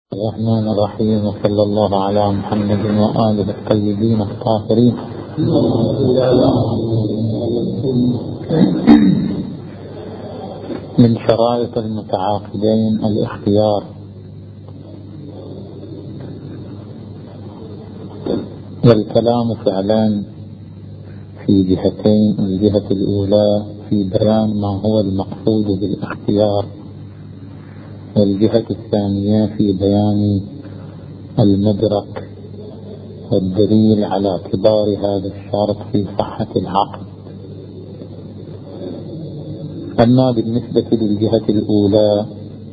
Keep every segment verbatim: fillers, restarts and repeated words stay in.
الرحمن الرحيم، وصلى الله على محمد وآله الطيبين الطاهرين. من شرائط المتعاقدين الاختيار، والكلام فعلا في جهتين. الجهة الأولى في بيان ما هو المقصود بالاختيار، والجهة الثانية في بيان المدرك والدليل على اعتبار هذا الشرط في صحة العقد. أما بالنسبة للجهة الأولى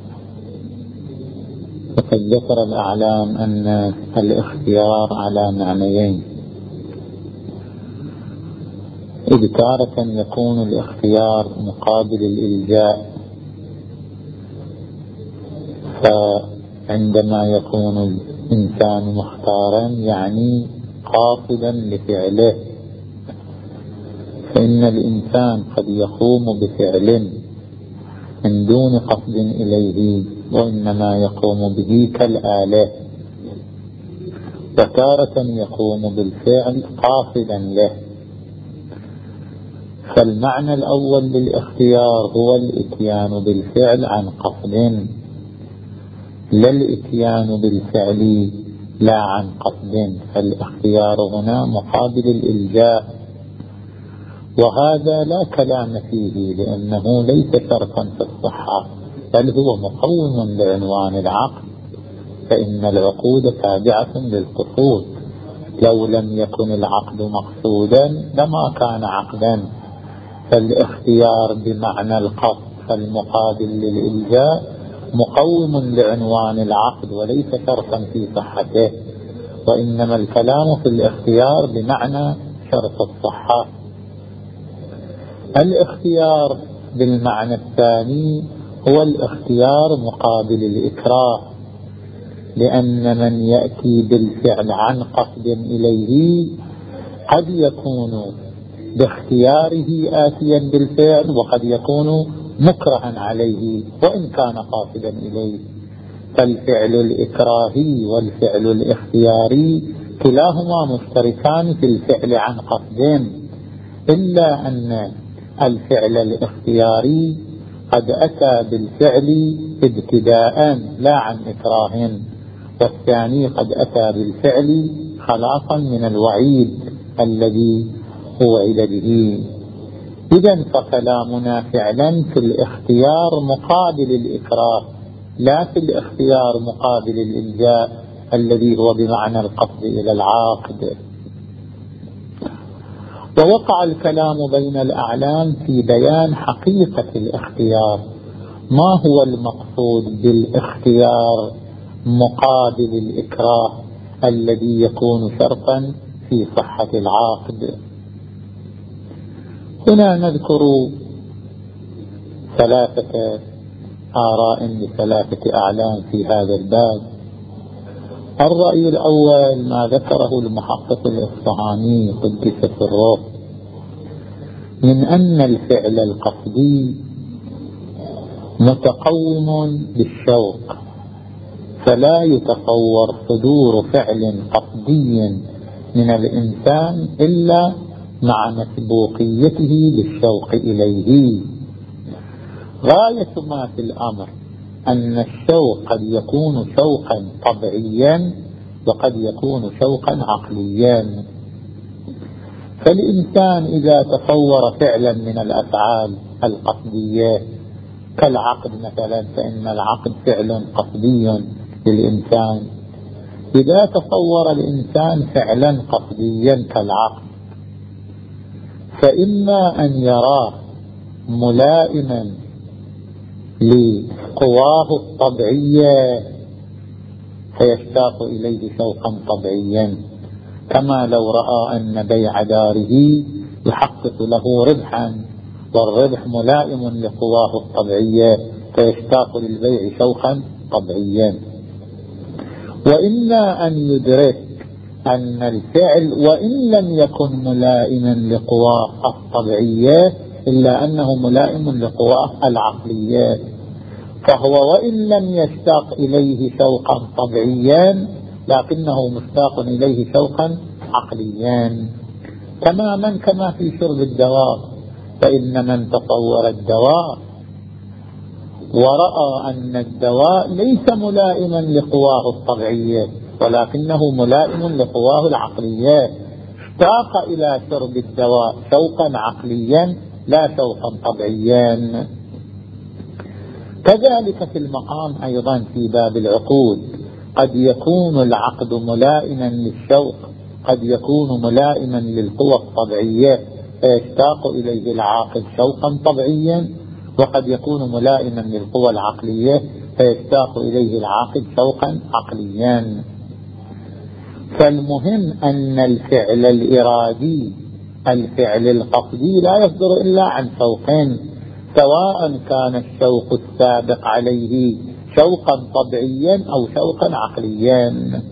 فقد ذكر الأعلام أن الاختيار على معنيين، إذ تارة يكون الاختيار مقابل الإلجاء، فعندما يكون الإنسان مختارا يعني قاصدا لفعله، فإن الإنسان قد يقوم بفعل من دون قصد إليه، وإنما يقوم به كالآلة، وتارة يقوم بالفعل قاصدا له. فالمعنى الأول للاختيار هو الإتيان بالفعل عن قصد، لا الإتيان بالفعل لا عن قصد. فالاختيار هنا مقابل الإلجاء، وهذا لا كلام فيه لأنه ليس شرطا في الصحة، بل هو مقوم لعنوان العقد، فإن العقود تابعة للقصود. لو لم يكن العقد مقصودا لما كان عقدا. فالاختيار بمعنى القصد فالمقابل للإلجاء مقوم لعنوان العقد وليس شرطا في صحته، وإنما الكلام في الاختيار بمعنى شرط الصحة. الاختيار بالمعنى الثاني هو الاختيار مقابل الإكراه، لأن من يأتي بالفعل عن قصد إليه قد يكون باختياره آتيا بالفعل، وقد يكون مكرها عليه وإن كان قاصدا إليه. فالفعل الإكراهي والفعل الاختياري كلاهما مشتركان في الفعل عن قصد، إلا أن الفعل الاختياري قد أتى بالفعل ابتداء لا عن إكراه، والثاني قد أتى بالفعل خلاصا من الوعيد الذي وعد به. إذن فكلامنا فعلا في الاختيار مقابل الإكراه، لا في الاختيار مقابل الإلجاء الذي هو بمعنى القصد إلى العاقد. ووقع الكلام بين الأعلام في بيان حقيقة الاختيار، ما هو المقصود بالاختيار مقابل الإكراه الذي يكون شرطا في صحة العاقد. هنا نذكر ثلاثة آراء لثلاثة أعلام في هذا الباب. الرأي الأول ما ذكره المحقق الإصفهاني قدس سره من أن الفعل القصدي متقوم بالشوق، فلا يتصور صدور فعل قصدي من الإنسان إلا مع مسبوقيته بالشوق إليه. غاية ما في الأمر أن الشوق قد يكون شوقا طبيعيا وقد يكون شوقا عقليا. فالإنسان إذا تصور فعلا من الأفعال القصدية كالعقد مثلا، فإن العقد فعل قصدي للإنسان. إذا تصور الإنسان فعلا قصديا كالعقد، فإما أن يراه ملائما لقواه الطبيعية فيشتاق إليه شوقا طبيعيا، كما لو رأى أن بيع داره يحقق له ربحا والربح ملائم لقواه الطبيعية فيشتاق للبيع شوقا طبيعيا. وإما أن يدرك أن الفعل وإن لم يكن ملائما لقواه الطبيعية إلا أنه ملائم لقواه العقلية، فهو وإن لم يشتاق إليه شوقا طبيعيا لكنه مشتاق إليه شوقا عقليا، تماما كما في شرب الدواء. فإن من تصور الدواء ورأى أن الدواء ليس ملائما لقواه الطبيعية ولكنه ملائم لقواه العقلية، اشتاق إلى شرب الدواء شوقا عقليا لا شوقا طبيعيا. كذلك في المقام أيضا في باب العقود، قد يكون العقد ملائما للشوق، قد يكون ملائما للقوى الطبيعية فيشتاق إليه العاقد شوقا طبيعيا، وقد يكون ملائما للقوى العقلية فيشتاق إليه العاقد شوقا عقليا. فالمهم أن الفعل الإرادي الفعل القصدي لا يصدر إلا عن شوقين، سواء كان الشوق السابق عليه شوقا طبيعيا أو شوقا عقليا.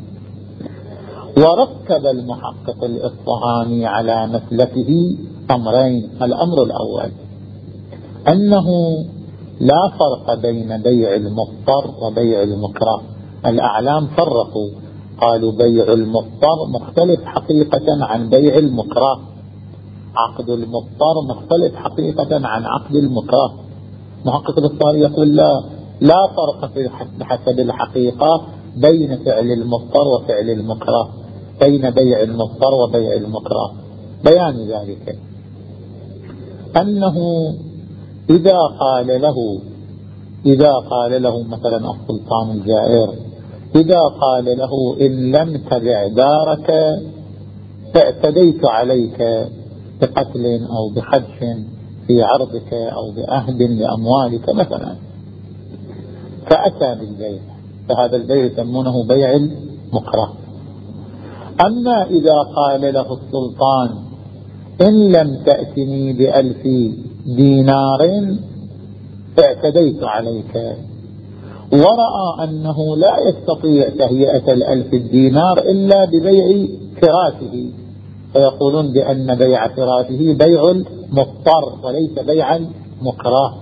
وركب المحقق الإصفهاني على مسلكه أمرين: الأمر الأول أنه لا فرق بين بيع المضطر وبيع المكره. الأعلام فرقوا، قالوا بيع المضطر مختلف حقيقة عن بيع المكره، عقد المضطر مختلف حقيقة عن عقد المكره. محقق الإصفهاني يقول لا لا فرق في بحسب الحقيقة بين فعل المضطر وفعل المكره، بين بيع المضطر وبيع المكره. بيان ذلك أنه إذا قال له إذا قال له مثلا السلطان الجائر، إذا قال له إن لم تبع دارك فاعتديت عليك بقتل أو بخدش في عرضك أو بأهد لأموالك مثلا، فأتى بالبيع، فهذا البيع يسمونه بيع المكره. أما إذا قال له السلطان إن لم تأتني بألف دينار فاعتديت عليك، ورأى أنه لا يستطيع تهيئة الألف الدينار إلا ببيع فراشه، فيقولون بأن بيع فراشه بيع المضطر وليس بيع المكره.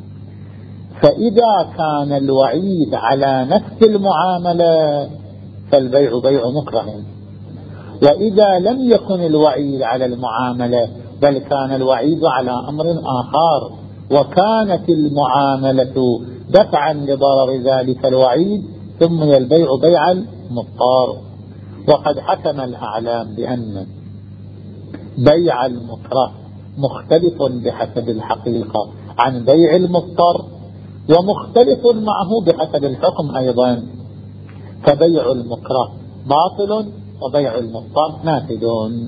فإذا كان الوعيد على نفس المعاملة فالبيع بيع مكره، وإذا لم يكن الوعيد على المعاملة بل كان الوعيد على أمر آخر وكانت المعاملة دفعا لضرر ذلك الوعيد سمي البيع بيع المضطر. وقد حكم الأعلام بأن بيع المكره مختلف بحسب الحقيقة عن بيع المضطر، ومختلف معه بحسب الحكم أيضا، فبيع المكره باطل وبيع المضطر نافذ.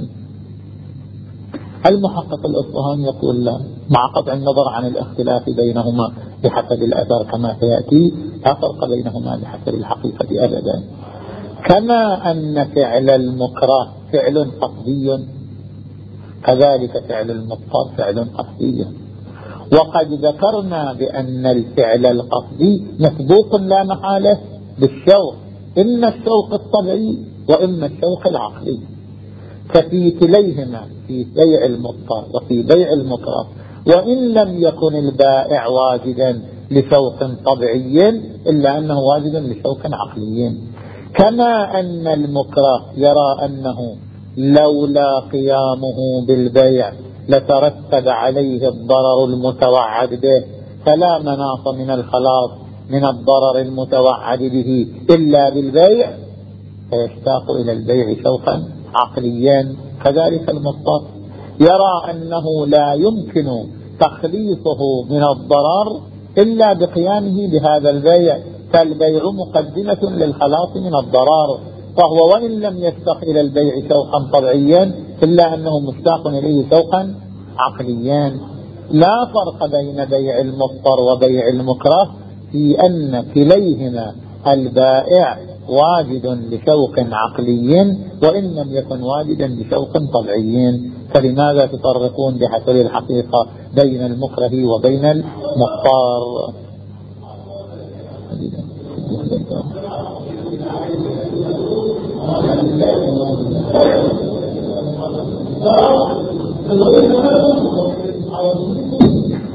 المحقق الإصفهاني يقول لا، مع قطع النظر عن الاختلاف بينهما بحسب الأثر كما سيأتي، لا فرق بينهما بحسب الحقيقة أبدا. كما أن فعل المكره فعل قصدي كذلك فعل المضطر فعل قصدي. وقد ذكرنا بأن الفعل القصدي مسبوق لا محالة بالشوق، إما الشوق الطبيعي وإما الشوق العقلي، ففي كليهما في بيع المضطر وفي بيع المكره وإن لم يكن البائع واجدا لشوق طبيعي إلا أنه واجد لشوق عقلي. كما أن المكره يرى أنه لولا قيامه بالبيع لترتب عليه الضرر المتوعد به، فلا مناص من الخلاص من الضرر المتوعد به إلا بالبيع، فيشتاق إلى البيع شوقا عقليا. كذلك المضطر يرى أنه لا يمكن تخليصه من الضرر إلا بقيامه بهذا البيع، فالبيع مقدمة للخلاص من الضرر، فهو وإن لم يشتاق إلى البيع شوقا طبيعيا إلا أنه مشتاق إليه شوقا عقليا. لا فرق بين بيع المضطر وبيع المكره في أن كليهما البائع واجد لشوق عقلي وإن لم يكن واجدا لشوق طبيعي. فلماذا تفرقون بحسب الحقيقة بين المكره وبين المضطر؟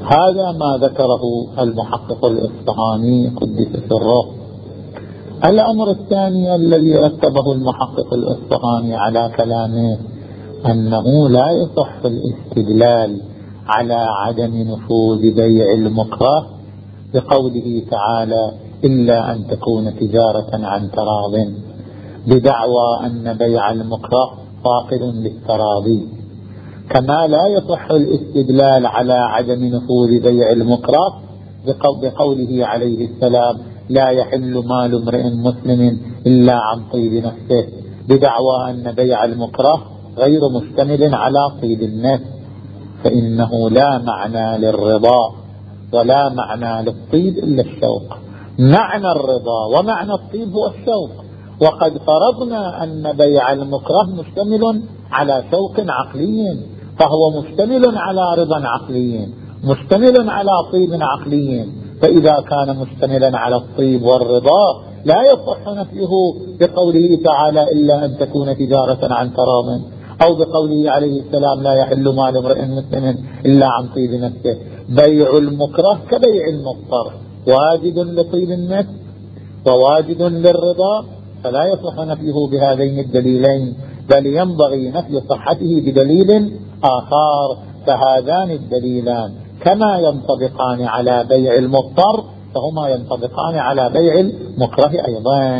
هذا ما ذكره المحقق الإصفهاني قدس سره. الأمر الثاني الذي رتبه المحقق الإصفهاني على كلامه أنه لا يصح الاستدلال على عدم نفوذ بيع المكره بقوله تعالى إلا أن تكون تجارة عن تراض، بدعوى أن بيع المكره فاقد للتراضي، كما لا يصح الاستدلال على عدم نفوذ بيع المكره بقوله عليه السلام لا يحل مال امرئ مسلم إلا عن طيب نفسه، بدعوى أن بيع المكره غير مشتمل على طيب النفس، فإنه لا معنى للرضا ولا معنى للطيب إلا الشوق. معنى الرضا ومعنى الطيب هو الشوق، وقد فرضنا أن بيع المكره مشتمل على شوق عقلي، فهو مشتمل على رضا عقلي مشتمل على طيب عقلي، فإذا كان مشتملا على الطيب والرضا لا يصح نفيه بقوله تعالى إلا أن تكون تجارة عن تراض، أو بقوله عليه السلام لا يحل مال امرئ مسلم إلا عن طيب نفسه. بيع المكره كبيع المضطر، واجد لطيب النفس وواجد للرضا، فلا يصح نفيه بهذين الدليلين، بل ينبغي نفي صحته بدليل آخر. فهذان الدليلان كما ينطبقان على بيع المضطر فهما ينطبقان على بيع المكره أيضا.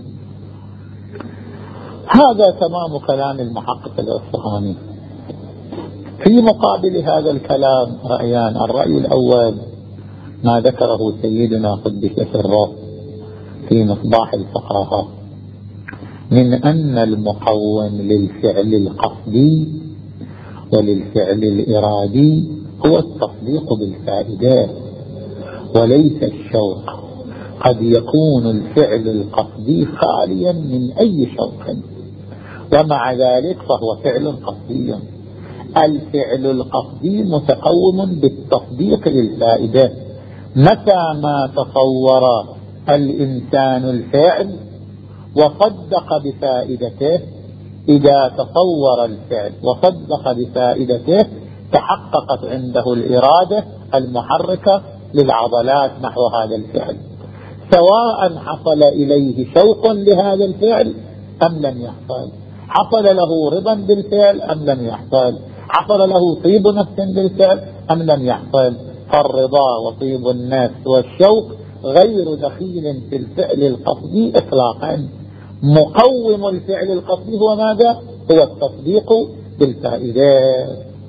هذا تمام كلام المحقق الإصفهاني. في مقابل هذا الكلام رأيان. الرأي الأول ما ذكره سيدنا قدس سره في مصباح الفقاهة من أن المقوم للفعل القصدي وللفعل الإرادي هو التصديق بالفائدة وليس الشوق. قد يكون الفعل القصدي خاليا من أي شوق ومع ذلك فهو فعل قصدي. الفعل القصدي متقوم بالتصديق للفائدة. متى ما تصور الإنسان الفعل وصدق بفائدته، إذا تصور الفعل وصدق بفائدته تحققت عنده الإرادة المحركة للعضلات نحو هذا الفعل، سواء حصل إليه شوق لهذا الفعل أم لم يحصل، حصل له رضا بالفعل أم لم يحصل، حصل له طيب نفس بالفعل أم لم يحصل. فالرضا وطيب النفس والشوق غير دخيل في الفعل القصدي إطلاقا. مقوم الفعل القصدي هو ماذا؟ هو التصديق بالفائدة.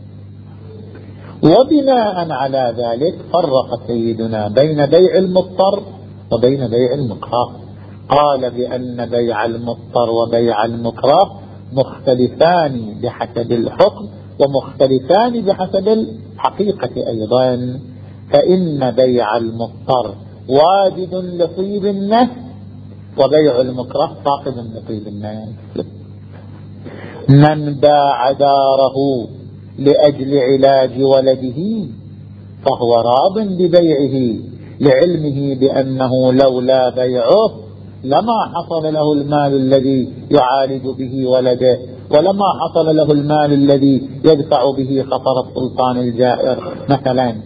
وبناء على ذلك فرق سيدنا بين بيع المضطر وبين بيع المكره. قال بأن بيع المضطر وبيع المكره مختلفان بحسب الحكم ومختلفان بحسب الحقيقة أيضا. فإن بيع المضطر واجد لطيب النفس وبيع المكره فاقد لطيب النفس. من باع داره لأجل علاج ولده فهو راض ببيعه لعلمه بأنه لولا بيعه لما حصل له المال الذي يعالج به ولده، ولما حصل له المال الذي يدفع به خطر السلطان الجائر مثلا.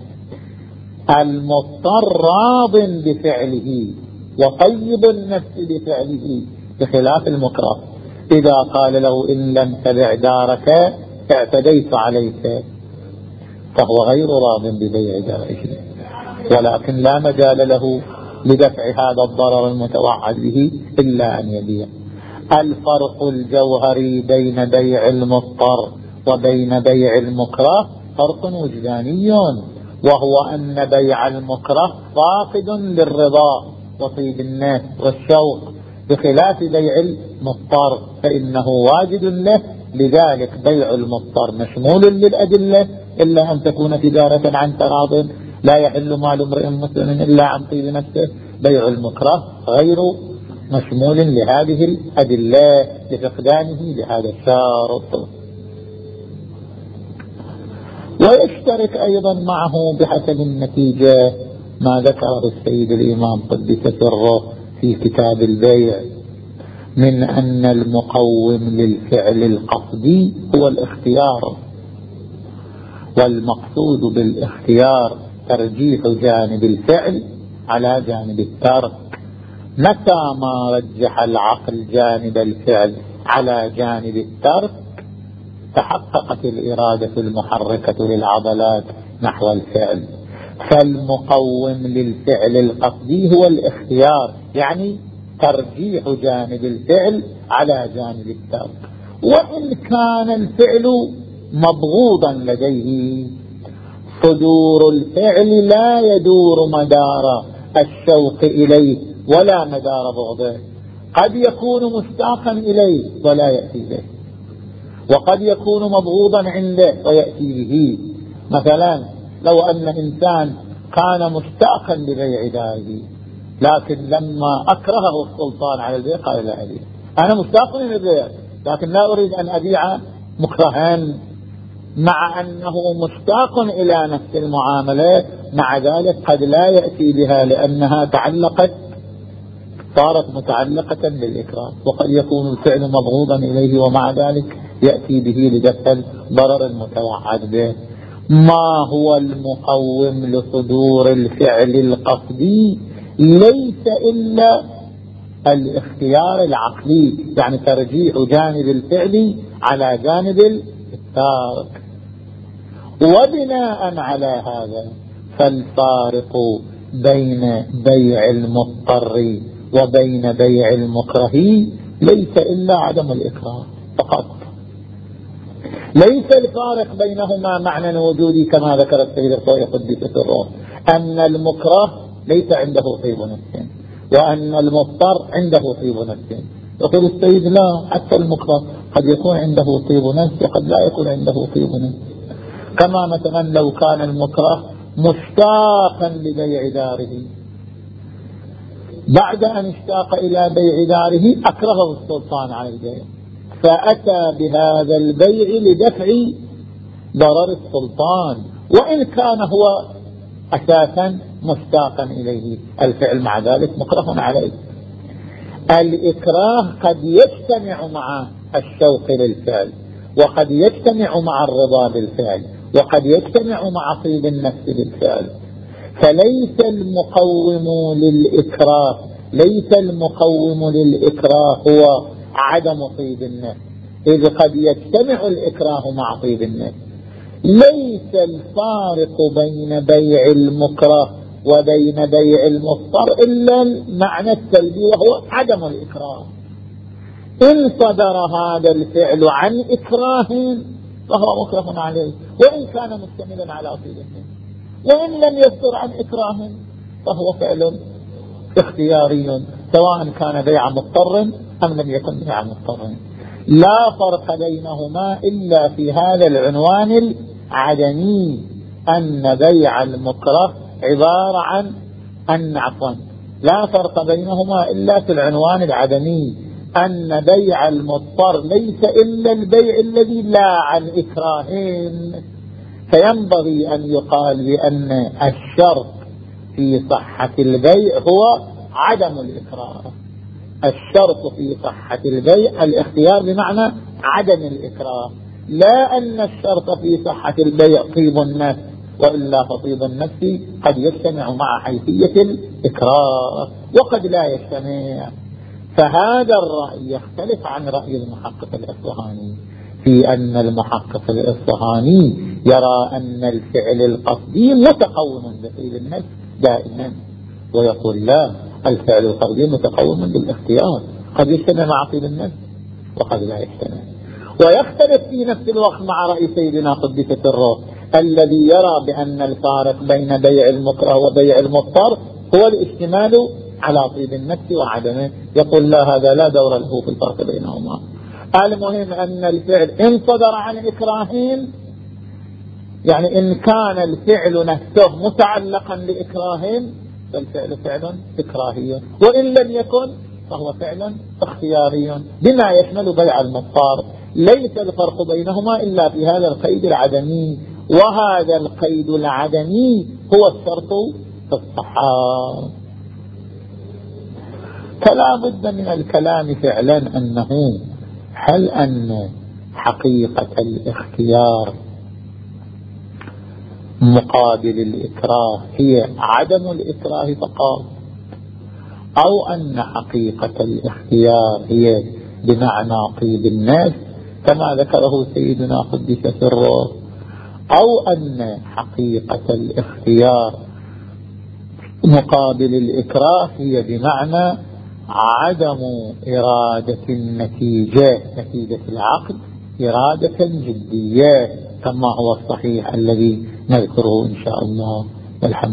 المضطر راض بفعله وطيب النفس بفعله بخلاف المكره. إذا قال له إن لم تبع دارك اعتديت عليك فهو غير راض ببيع داره، ولكن لا مجال له لدفع هذا الضرر المتوعد به إلا أن يبيع. الفرق الجوهري بين بيع المضطر وبين بيع المكره فرق وجداني، وهو أن بيع المكره فاقد للرضا وطيب النفس والشوق بخلاف بيع المضطر فإنه واجد له. لذلك بيع المضطر مشمول للأدلة إلا أن تكون تجارة عن تراض، لا يحل مال امرئ مسلم إلا عن طيب نفسه. بيع المكره غير مشمول لهذه الأدلة لفقدانه لهذا الشرط. ويشترك أيضا معه بحسب النتيجة ما ذكره السيد الإمام قدس سره في كتاب البيع من أن المقوم للفعل القصدي هو الاختيار، والمقصود بالاختيار ترجيح جانب الفعل على جانب الترك. متى ما رجح العقل جانب الفعل على جانب الترك تحققت الإرادة المحركة للعضلات نحو الفعل. فالمقوم للفعل القصدي هو الاختيار، يعني ترجيح جانب الفعل على جانب الترك. وإن كان الفعل مبغوضا لديه، صدور الفعل لا يدور مدار الشوق إليه ولا مدار بغضه. قد يكون مشتاقا إليه ولا يأتي به، وقد يكون مبغوضا عنده ويأتي به. مثلا لو أن إنسان كان مشتاقا لبيع داره، لكن لما أكرهه السلطان على البيع قال لا أبيع، أنا مشتاق للبيع لكن لا أريد أن أبيع مكرها، مع أنه مشتاق إلى نفس المعاملة، مع ذلك قد لا يأتي بها لأنها تعلقت صارت متعلقة بالإكراه. وقد يكون الفعل مبغوضا إليه ومع ذلك يأتي به لدفع ضرر المتوعد به. ما هو المقوم لصدور الفعل القصدي؟ ليس إلا الاختيار العقلي، يعني ترجيح جانب الفعل على جانب التارك. وبناء على هذا فالفارق بين بيع المضطر وبين بيع المكره ليس إلا عدم الإكراه فقط. ليس الفارق بينهما معنى وجودي كما ذكر السيد الخوئي قدس سره، أن المكره ليس عنده طيب نفس وأن المضطر عنده طيب نفس. يقول السيد لا، حتى المكره قد يكون عنده طيب نفس وقد لا يكون عنده طيب نفس. كما مثلا لو كان المكره مشتاقا لبيع داره، بعد أن اشتاق إلى بيع داره أكرهه السلطان على البيع، فأتى بهذا البيع لدفع ضرر السلطان، وإن كان هو أساسا مشتاقا إليه. الفعل مع ذلك مكره عليه. الإكراه قد يجتمع مع الشوق للفعل، وقد يجتمع مع الرضا بالفعل، وقد يجتمع مع طيب النفس بالفعل. فليس المقوم للإكراه ليس المقوم للإكراه هو عدم طيب النفس، إذ قد يجتمع الإكراه مع طيب النفس. ليس الفارق بين بيع المكره وبين بيع المضطر إلا المعنى السلبي وهو عدم الإكراه. إن صدر هذا الفعل عن إكراه فهو مكره عليه، وإن كان مشتملا على طيب النفس، وإن لم يصدر عن إكراه فهو فعل اختياري، سواء كان بيع مضطر أم لم يكن بيع مضطر. لا فرق بينهما إلا في هذا العنوان العدمي، أن بيع المكره عبارة عن أن عفوا لا فرق بينهما إلا في العنوان العدمي، أن بيع المضطر ليس إلا البيع الذي لا عن إكراهين. فينبغي أن يقال بأن الشرط في صحة البيع هو عدم الإكراه. الشرط في صحة البيع الاختيار بمعنى عدم الإكراه، لا أن الشرط في صحة البيع طيب النفس، وإلا فطيب النفس قد يجتمع مع حيثية الإكراه وقد لا يجتمع. فهذا الرأي يختلف عن رأي المحقق الإصفهاني، في أن المحقق الإصفهاني يرى أن الفعل القصدي متقوم بطيب النفس دائما، ويقول لا، الفعل القصدي متقوم بالاختيار، قد يجتمع مع طيب النفس وقد لا يجتمع. ويختلف في نفس الوقت مع رأي سيدنا قدس سره الذي يرى بأن الفارق بين بيع المكره وبيع المضطر هو الاشتمال على طيب النفس وعدمه. يقول لا، هذا لا دور له في الفرق بينهما. المهم أن الفعل إن صدر عن إكراهين، يعني إن كان الفعل نفسه متعلقا بإكراهين فالفعل فعل إكراهي، وإن لم يكن فهو فعل اختياري بما يشمل بيع المضطر. ليس الفرق بينهما إلا في هذا القيد العدمي، وهذا القيد العدمي هو الشرط في الصحة. فلا بد من الكلام فعلا أنه هل أن حقيقة الاختيار مقابل الإكراه هي عدم الإكراه فقط، أو أن حقيقة الاختيار هي بمعنى طيب النفس كما ذكره سيدنا قدس سره، أو أن حقيقة الاختيار مقابل الإكراه هي بمعنى عدم إرادة النتيجة، نتيجة العقد إرادة جدية، كما هو الصحيح الذي نذكره إن شاء الله. والحمد